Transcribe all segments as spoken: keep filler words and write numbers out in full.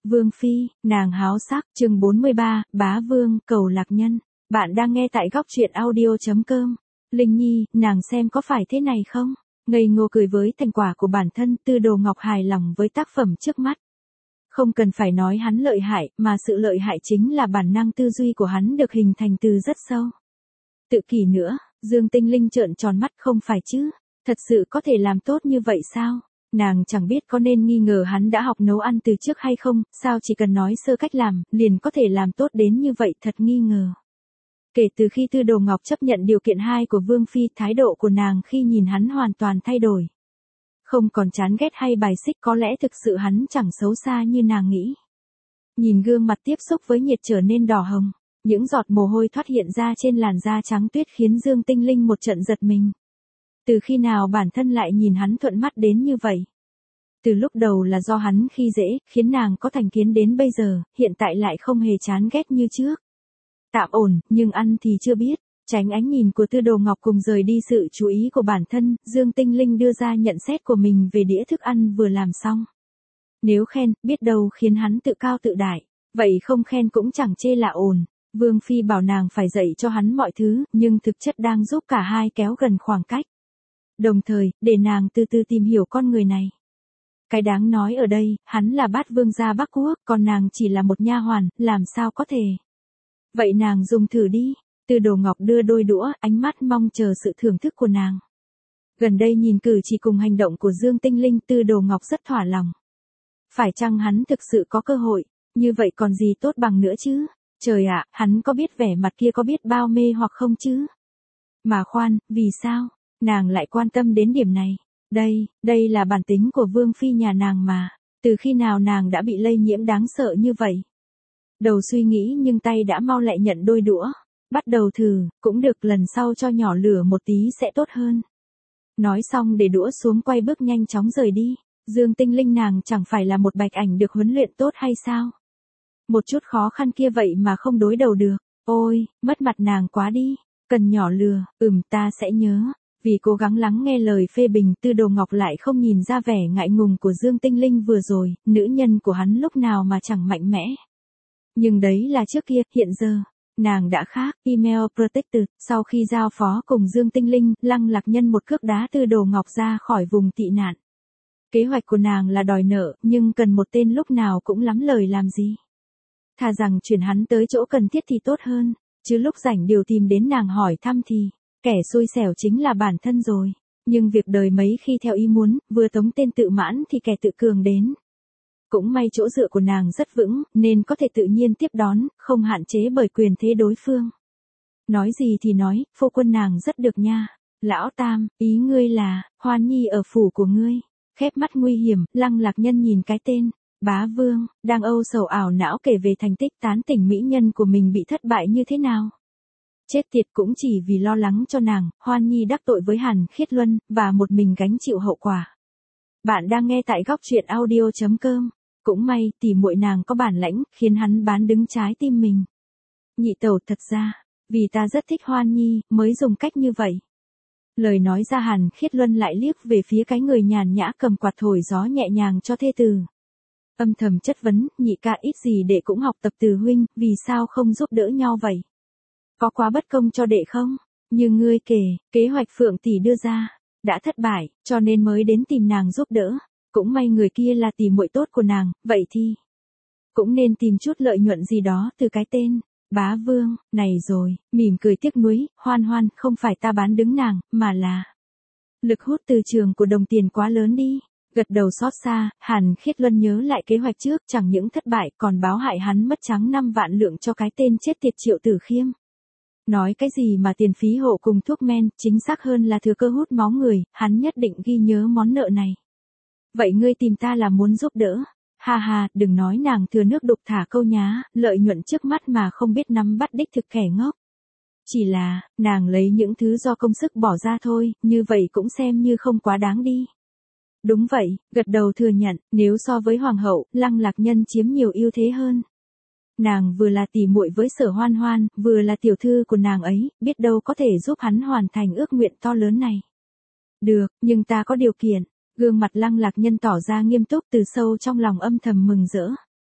Vương Phi, nàng háo sắc, chương bốn mươi ba, Bá Vương, cầu lạc nhân. Bạn đang nghe tại góc truyện audio.com. Linh Nhi, nàng xem có phải thế này không? Ngây ngô cười với thành quả của bản thân, Tư Đồ Ngọc hài lòng với tác phẩm trước mắt. Không cần phải nói hắn lợi hại, mà sự lợi hại chính là bản năng tư duy của hắn được hình thành từ rất sâu. Tự kỷ nữa, Dương Tinh Linh trợn tròn mắt, không phải chứ? Thật sự có thể làm tốt như vậy sao? Nàng chẳng biết có nên nghi ngờ hắn đã học nấu ăn từ trước hay không, sao chỉ cần nói sơ cách làm, liền có thể làm tốt đến như vậy, thật nghi ngờ. Kể từ khi Tư Đồ Ngọc chấp nhận điều kiện hai của Vương Phi, thái độ của nàng khi nhìn hắn hoàn toàn thay đổi. Không còn chán ghét hay bài xích, có lẽ thực sự hắn chẳng xấu xa như nàng nghĩ. Nhìn gương mặt tiếp xúc với nhiệt trở nên đỏ hồng, những giọt mồ hôi thoát hiện ra trên làn da trắng tuyết khiến Dương Tinh Linh một trận giật mình. Từ khi nào bản thân lại nhìn hắn thuận mắt đến như vậy? Từ lúc đầu là do hắn khi dễ, khiến nàng có thành kiến đến bây giờ, hiện tại lại không hề chán ghét như trước. Tạm ổn, nhưng ăn thì chưa biết. Tránh ánh nhìn của Tư Đồ Ngọc cùng rời đi sự chú ý của bản thân, Dương Tinh Linh đưa ra nhận xét của mình về đĩa thức ăn vừa làm xong. Nếu khen, biết đâu khiến hắn tự cao tự đại, vậy không khen cũng chẳng chê là ổn. Vương Phi bảo nàng phải dạy cho hắn mọi thứ, nhưng thực chất đang giúp cả hai kéo gần khoảng cách. Đồng thời, để nàng từ từ tìm hiểu con người này. Cái đáng nói ở đây, hắn là bát vương gia Bắc Quốc, còn nàng chỉ là một nha hoàn, làm sao có thể. Vậy nàng dùng thử đi. Tư Đồ Ngọc đưa đôi đũa, ánh mắt mong chờ sự thưởng thức của nàng. Gần đây nhìn cử chỉ cùng hành động của Dương Tinh Linh, Tư Đồ Ngọc rất thỏa lòng. Phải chăng hắn thực sự có cơ hội, như vậy còn gì tốt bằng nữa chứ? Trời ạ, hắn có biết vẻ mặt kia có biết bao mê hoặc không chứ? Mà khoan, vì sao? Nàng lại quan tâm đến điểm này. Đây, đây là bản tính của Vương Phi nhà nàng mà. Từ khi nào nàng đã bị lây nhiễm đáng sợ như vậy? Đầu suy nghĩ nhưng tay đã mau lại nhận đôi đũa. Bắt đầu thử, cũng được, lần sau cho nhỏ lửa một tí sẽ tốt hơn. Nói xong để đũa xuống, quay bước nhanh chóng rời đi. Dương Tinh Linh nàng chẳng phải là một bạch ảnh được huấn luyện tốt hay sao? Một chút khó khăn kia vậy mà không đối đầu được. Ôi, mất mặt nàng quá đi. Cần nhỏ lửa, ừm ta sẽ nhớ. Vì cố gắng lắng nghe lời phê bình, Tư Đồ Ngọc lại không nhìn ra vẻ ngại ngùng của Dương Tinh Linh vừa rồi, nữ nhân của hắn lúc nào mà chẳng mạnh mẽ. Nhưng đấy là trước kia, hiện giờ, nàng đã khác. Email Protected, sau khi giao phó cùng Dương Tinh Linh, Lăng Lạc Nhân một cước đá Tư Đồ Ngọc ra khỏi vùng tị nạn. Kế hoạch của nàng là đòi nợ, nhưng cần một tên lúc nào cũng lắm lời làm gì. Thà rằng chuyển hắn tới chỗ cần thiết thì tốt hơn, chứ lúc rảnh điều tìm đến nàng hỏi thăm thì, kẻ xui xẻo chính là bản thân rồi. Nhưng việc đời mấy khi theo ý muốn, vừa tống tên tự mãn thì kẻ tự cường đến. Cũng may chỗ dựa của nàng rất vững, nên có thể tự nhiên tiếp đón, không hạn chế bởi quyền thế đối phương. Nói gì thì nói, phu quân nàng rất được nha. Lão Tam, ý ngươi là, Hoan Nhi ở phủ của ngươi. Khép mắt nguy hiểm, Lăng Lạc Nhân nhìn cái tên, Bá Vương, đang âu sầu ảo não kể về thành tích tán tỉnh mỹ nhân của mình bị thất bại như thế nào. Chết tiệt, cũng chỉ vì lo lắng cho nàng, Hoan Nhi đắc tội với Hàn Khiết Luân, và một mình gánh chịu hậu quả. Bạn đang nghe tại góc truyện audio.com. Cũng may, tỉ muội nàng có bản lãnh, khiến hắn bán đứng trái tim mình. Nhị tẩu, thật ra, vì ta rất thích Hoan Nhi, mới dùng cách như vậy. Lời nói ra, Hàn Khiết Luân lại liếc về phía cái người nhàn nhã cầm quạt thổi gió nhẹ nhàng cho thê tử. Âm thầm chất vấn, nhị ca ít gì đệ cũng học tập từ huynh, vì sao không giúp đỡ nhau vậy? Có quá bất công cho đệ không? Như ngươi kể, kế hoạch Phượng tỷ đưa ra, đã thất bại, cho nên mới đến tìm nàng giúp đỡ. Cũng may người kia là tỷ muội tốt của nàng, vậy thì cũng nên tìm chút lợi nhuận gì đó từ cái tên Bá Vương này rồi. Mỉm cười tiếc nuối, Hoan Hoan, không phải ta bán đứng nàng, mà là lực hút từ trường của đồng tiền quá lớn đi. Gật đầu xót xa, Hàn Khiết Luân nhớ lại kế hoạch trước, chẳng những thất bại còn báo hại hắn mất trắng năm vạn lượng cho cái tên chết tiệt Triệu Tử Khiêm. Nói cái gì mà tiền phí hộ cùng thuốc men, chính xác hơn là thừa cơ hút máu người, hắn nhất định ghi nhớ món nợ này. Vậy ngươi tìm ta là muốn giúp đỡ? Ha ha, đừng nói nàng thừa nước đục thả câu nhá, lợi nhuận trước mắt mà không biết nắm bắt đích thực, kẻ ngốc. Chỉ là, nàng lấy những thứ do công sức bỏ ra thôi, như vậy cũng xem như không quá đáng đi. Đúng vậy, gật đầu thừa nhận, nếu so với Hoàng hậu, Lăng Lạc Nhân chiếm nhiều ưu thế hơn. Nàng vừa là tỷ muội với Sở Hoan Hoan, vừa là tiểu thư của nàng ấy, biết đâu có thể giúp hắn hoàn thành ước nguyện to lớn này. Được, nhưng ta có điều kiện. Gương mặt Lăng Lạc Nhân tỏ ra nghiêm túc, từ sâu trong lòng âm thầm mừng rỡ.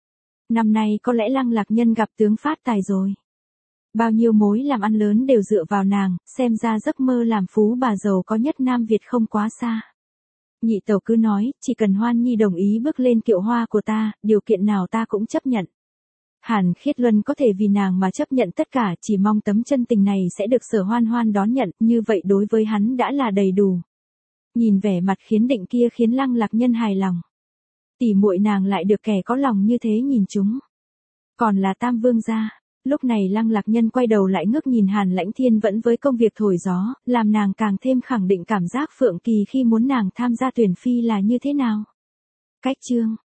Năm nay có lẽ Lăng Lạc Nhân gặp tướng phát tài rồi. Bao nhiêu mối làm ăn lớn đều dựa vào nàng, xem ra giấc mơ làm phú bà giàu có nhất Nam Việt không quá xa. Nhị tẩu cứ nói, chỉ cần Hoan Nhi đồng ý bước lên kiệu hoa của ta, điều kiện nào ta cũng chấp nhận. Hàn Khiết Luân có thể vì nàng mà chấp nhận tất cả, chỉ mong tấm chân tình này sẽ được Sở Hoan Hoan đón nhận, như vậy đối với hắn đã là đầy đủ. Nhìn vẻ mặt khiến định kia khiến Lăng Lạc Nhân hài lòng. Tỷ muội nàng lại được kẻ có lòng như thế nhìn chúng. Còn là Tam Vương gia. Lúc này Lăng Lạc Nhân quay đầu lại ngước nhìn Hàn Lãnh Thiên vẫn với công việc thổi gió, làm nàng càng thêm khẳng định cảm giác Phượng Kỳ khi muốn nàng tham gia tuyển phi là như thế nào. Cách chương